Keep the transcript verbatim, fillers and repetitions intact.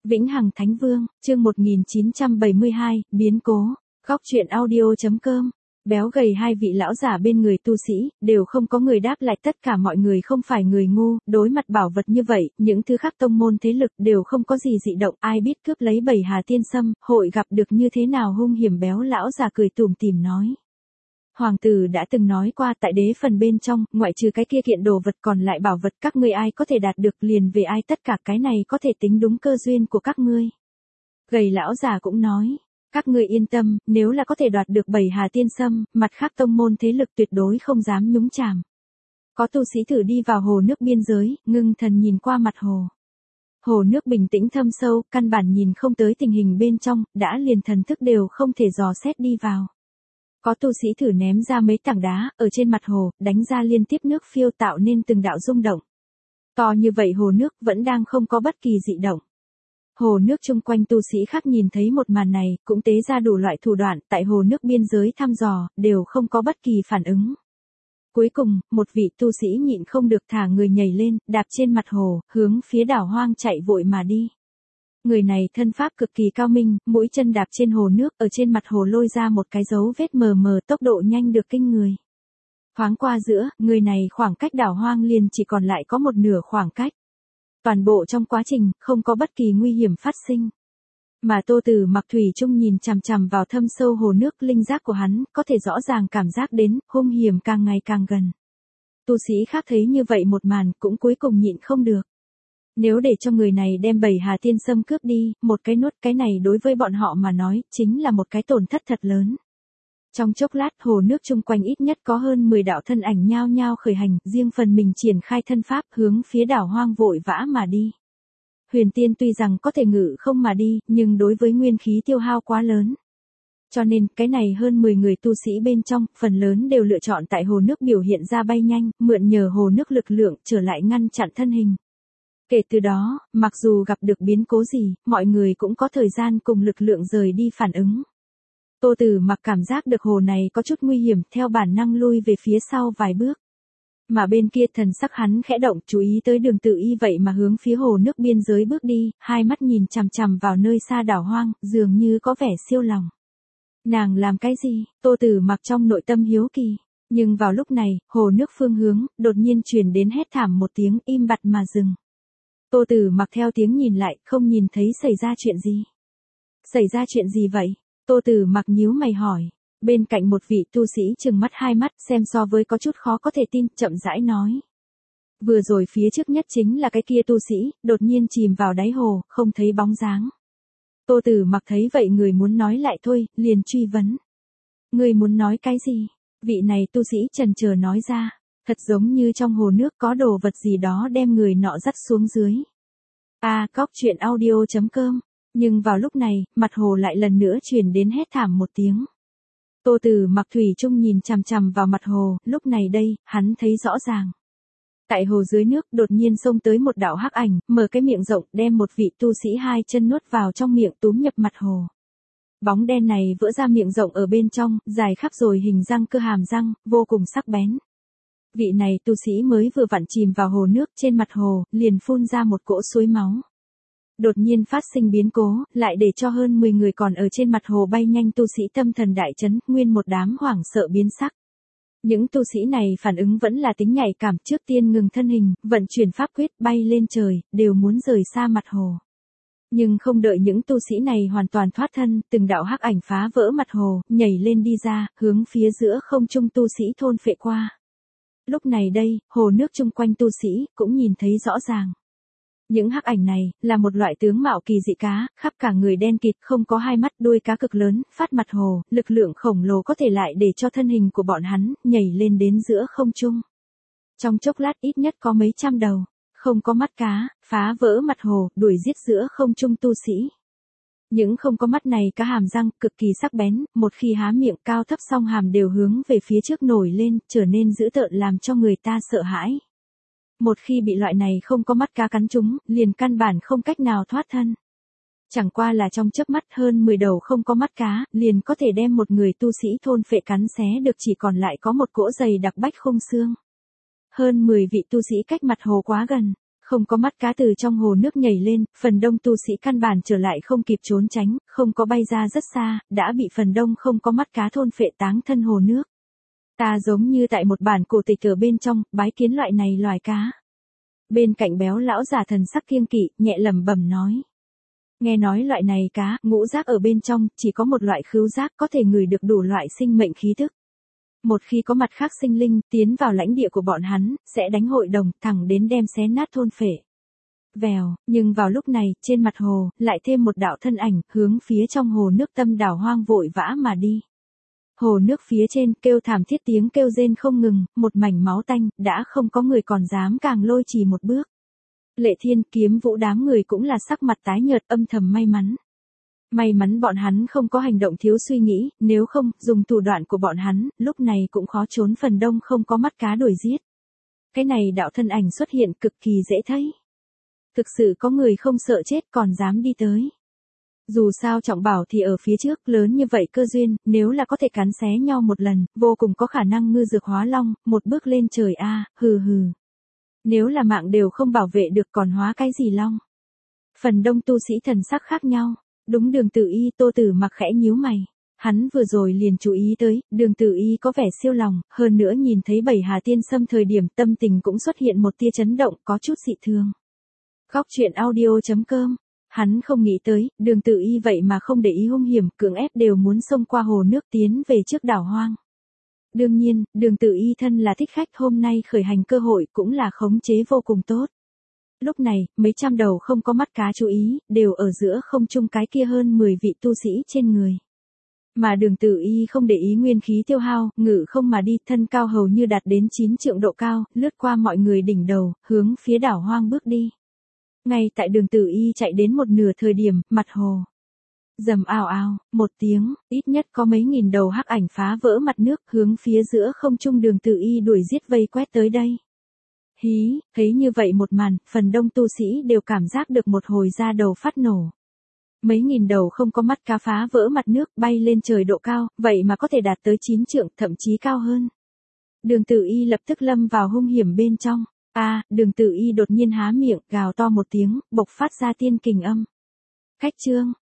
Vĩnh Hằng Thánh Vương, chương một nghìn chín trăm bảy mươi hai, biến cố, góc truyện audio.com. Béo gầy hai vị lão giả bên người tu sĩ, đều không có người đáp lại, tất cả mọi người không phải người ngu, đối mặt bảo vật như vậy, những thứ khác tông môn thế lực đều không có gì dị động, ai biết cướp lấy Bảy Hà Tiên Sâm, hội gặp được như thế nào hung hiểm. Béo lão giả cười tủm tỉm nói. Hoàng tử đã từng nói qua, tại đế phần bên trong, ngoại trừ cái kia kiện đồ vật còn lại bảo vật các ngươi ai có thể đạt được liền về ai, tất cả cái này có thể tính đúng cơ duyên của các ngươi. Gầy lão già cũng nói, các ngươi yên tâm, nếu là có thể đoạt được Bảy Hà Tiên Sâm, mặt khác tông môn thế lực tuyệt đối không dám nhúng chàm. Có tu sĩ thử đi vào hồ nước biên giới, ngưng thần nhìn qua mặt hồ. Hồ nước bình tĩnh thâm sâu, căn bản nhìn không tới tình hình bên trong, đã liền thần thức đều không thể dò xét đi vào. Có tu sĩ thử ném ra mấy tảng đá, ở trên mặt hồ, đánh ra liên tiếp nước phiêu tạo nên từng đạo rung động. To như vậy hồ nước vẫn đang không có bất kỳ dị động. Hồ nước chung quanh tu sĩ khác nhìn thấy một màn này, cũng tế ra đủ loại thủ đoạn, tại hồ nước biên giới thăm dò, đều không có bất kỳ phản ứng. Cuối cùng, một vị tu sĩ nhịn không được thả người nhảy lên, đạp trên mặt hồ, hướng phía đảo hoang chạy vội mà đi. Người này thân pháp cực kỳ cao minh, mũi chân đạp trên hồ nước, ở trên mặt hồ lôi ra một cái dấu vết mờ mờ, tốc độ nhanh được kinh người. Thoáng qua giữa, người này khoảng cách đảo hoang liền chỉ còn lại có một nửa khoảng cách. Toàn bộ trong quá trình, không có bất kỳ nguy hiểm phát sinh. Mà Tô Tử Mặc thủy chung nhìn chằm chằm vào thâm sâu hồ nước, linh giác của hắn, có thể rõ ràng cảm giác đến, hung hiểm càng ngày càng gần. Tu sĩ khác thấy như vậy một màn, cũng cuối cùng nhịn không được. Nếu để cho người này đem Bảy Hà Tiên Sâm cướp đi, một cái nuốt cái này đối với bọn họ mà nói, chính là một cái tổn thất thật lớn. Trong chốc lát, hồ nước chung quanh ít nhất có hơn mười đạo thân ảnh nhao nhao khởi hành, riêng phần mình triển khai thân pháp, hướng phía đảo hoang vội vã mà đi. Huyền Tiên tuy rằng có thể ngự không mà đi, nhưng đối với nguyên khí tiêu hao quá lớn. Cho nên, cái này hơn mười người tu sĩ bên trong, phần lớn đều lựa chọn tại hồ nước biểu hiện ra bay nhanh, mượn nhờ hồ nước lực lượng, trở lại ngăn chặn thân hình. Kể từ đó, mặc dù gặp được biến cố gì, mọi người cũng có thời gian cùng lực lượng rời đi phản ứng. Tô Tử Mặc cảm giác được hồ này có chút nguy hiểm, theo bản năng lui về phía sau vài bước. Mà bên kia thần sắc hắn khẽ động, chú ý tới Đường Tự Y vậy mà hướng phía hồ nước biên giới bước đi, hai mắt nhìn chằm chằm vào nơi xa đảo hoang, dường như có vẻ siêu lòng. Nàng làm cái gì? Tô Tử Mặc trong nội tâm hiếu kỳ. Nhưng vào lúc này, hồ nước phương hướng, đột nhiên truyền đến hét thảm một tiếng, im bặt mà dừng. Tô Tử Mặc theo tiếng nhìn lại, không nhìn thấy xảy ra chuyện gì. Xảy ra chuyện gì vậy? Tô Tử Mặc nhíu mày hỏi. Bên cạnh một vị tu sĩ trừng mắt hai mắt, xem so với có chút khó có thể tin, chậm rãi nói. Vừa rồi phía trước nhất chính là cái kia tu sĩ, đột nhiên chìm vào đáy hồ, không thấy bóng dáng. Tô Tử Mặc thấy vậy người muốn nói lại thôi, liền truy vấn. Người muốn nói cái gì? Vị này tu sĩ chần chờ nói ra. Thật giống như trong hồ nước có đồ vật gì đó đem người nọ dắt xuống dưới. À, góc truyện audio.com. Nhưng vào lúc này, mặt hồ lại lần nữa truyền đến hét thảm một tiếng. Tô Tử Mặc thủy chung nhìn chằm chằm vào mặt hồ, lúc này đây, hắn thấy rõ ràng. Tại hồ dưới nước đột nhiên xông tới một đạo hắc ảnh, mở cái miệng rộng đem một vị tu sĩ hai chân nuốt vào trong miệng túm nhập mặt hồ. Bóng đen này vỡ ra miệng rộng ở bên trong, dài khắp rồi hình răng cơ hàm răng, vô cùng sắc bén. Vị này tu sĩ mới vừa vặn chìm vào hồ nước, trên mặt hồ, liền phun ra một cỗ suối máu. Đột nhiên phát sinh biến cố, lại để cho hơn mười người còn ở trên mặt hồ bay nhanh tu sĩ tâm thần đại chấn, nguyên một đám hoảng sợ biến sắc. Những tu sĩ này phản ứng vẫn là tính nhạy cảm, trước tiên ngừng thân hình, vận chuyển pháp quyết, bay lên trời, đều muốn rời xa mặt hồ. Nhưng không đợi những tu sĩ này hoàn toàn thoát thân, từng đạo hắc ảnh phá vỡ mặt hồ, nhảy lên đi ra, hướng phía giữa không trung tu sĩ thôn phệ qua. Lúc này đây, hồ nước chung quanh tu sĩ, cũng nhìn thấy rõ ràng. Những hắc ảnh này, là một loại tướng mạo kỳ dị cá, khắp cả người đen kịt, không có hai mắt, đuôi cá cực lớn, phát mặt hồ, lực lượng khổng lồ có thể lại để cho thân hình của bọn hắn, nhảy lên đến giữa không trung. Trong chốc lát ít nhất có mấy trăm đầu, không có mắt cá, phá vỡ mặt hồ, đuổi giết giữa không trung tu sĩ. Những không có mắt này cá hàm răng, cực kỳ sắc bén, một khi há miệng cao thấp song hàm đều hướng về phía trước nổi lên, trở nên dữ tợn làm cho người ta sợ hãi. Một khi bị loại này không có mắt cá cắn trúng, liền căn bản không cách nào thoát thân. Chẳng qua là trong chớp mắt hơn mười đầu không có mắt cá, liền có thể đem một người tu sĩ thôn phệ cắn xé được, chỉ còn lại có một cỗ dày đặc bách khung xương. Hơn mười vị tu sĩ cách mặt hồ quá gần, Không có mắt cá từ trong hồ nước nhảy lên, phần đông tu sĩ căn bản trở lại không kịp trốn tránh, không có bay ra rất xa, đã bị phần đông không có mắt cá thôn phệ táng thân hồ nước. Ta giống như tại một bản cổ tịch ở bên trong, bái kiến loại này loài cá. Bên cạnh béo lão già thần sắc kiêng kỵ, nhẹ lẩm bẩm nói. Nghe nói loại này cá, ngũ giác ở bên trong, chỉ có một loại khứu giác có thể ngửi được đủ loại sinh mệnh khí thức. Một khi có mặt khác sinh linh tiến vào lãnh địa của bọn hắn, sẽ đánh hội đồng, thẳng đến đem xé nát thôn phệ. Vèo, nhưng vào lúc này, trên mặt hồ, lại thêm một đạo thân ảnh, hướng phía trong hồ nước tâm đảo hoang vội vã mà đi. Hồ nước phía trên, kêu thảm thiết tiếng kêu rên không ngừng, một mảnh máu tanh, đã không có người còn dám càng lôi trì một bước. Lệ Thiên, Kiếm Vũ đám người cũng là sắc mặt tái nhợt âm thầm may mắn. May mắn bọn hắn không có hành động thiếu suy nghĩ, nếu không, dùng thủ đoạn của bọn hắn, lúc này cũng khó trốn phần đông không có mắt cá đuổi giết. Cái này đạo thân ảnh xuất hiện cực kỳ dễ thấy. Thực sự có người không sợ chết còn dám đi tới. Dù sao Trọng Bảo thì ở phía trước, lớn như vậy cơ duyên, nếu là có thể cắn xé nhau một lần, vô cùng có khả năng ngư dược hóa long, một bước lên trời a, hừ hừ. Nếu là mạng đều không bảo vệ được còn hóa cái gì long. Phần đông tu sĩ thần sắc khác nhau, đúng Đường Tử Y Tô Tử Mặc khẽ nhíu mày. Hắn vừa rồi liền chú ý tới, Đường Tử Y có vẻ siêu lòng, hơn nữa nhìn thấy Bảy Hà Tiên Sâm thời điểm tâm tình cũng xuất hiện một tia chấn động có chút dị thường. Góc truyện audio chấm com. Hắn không nghĩ tới, Đường Tử Y vậy mà không để ý hung hiểm, cưỡng ép đều muốn xông qua hồ nước tiến về trước đảo hoang. Đương nhiên, Đường Tử Y thân là thích khách hôm nay khởi hành cơ hội cũng là khống chế vô cùng tốt. Lúc này, mấy trăm đầu không có mắt cá chú ý, đều ở giữa không trung cái kia hơn mười vị tu sĩ trên người. Mà Đường Tử Y không để ý nguyên khí tiêu hao, ngự không mà đi, thân cao hầu như đạt đến chín trượng độ cao, lướt qua mọi người đỉnh đầu, hướng phía đảo hoang bước đi. Ngay tại Đường Tử Y chạy đến một nửa thời điểm, mặt hồ rầm ào ào, một tiếng, ít nhất có mấy nghìn đầu hắc ảnh phá vỡ mặt nước, hướng phía giữa không trung Đường Tử Y đuổi giết vây quét tới đây. Hí, thấy như vậy một màn, phần đông tu sĩ đều cảm giác được một hồi da đầu phát nổ. Mấy nghìn đầu không có mắt cá phá vỡ mặt nước, bay lên trời độ cao, vậy mà có thể đạt tới chín trượng, thậm chí cao hơn. Đường Tử Y lập tức lâm vào hung hiểm bên trong. A, à, Đường Tử Y đột nhiên há miệng, gào to một tiếng, bộc phát ra tiên kình âm. Khách chương,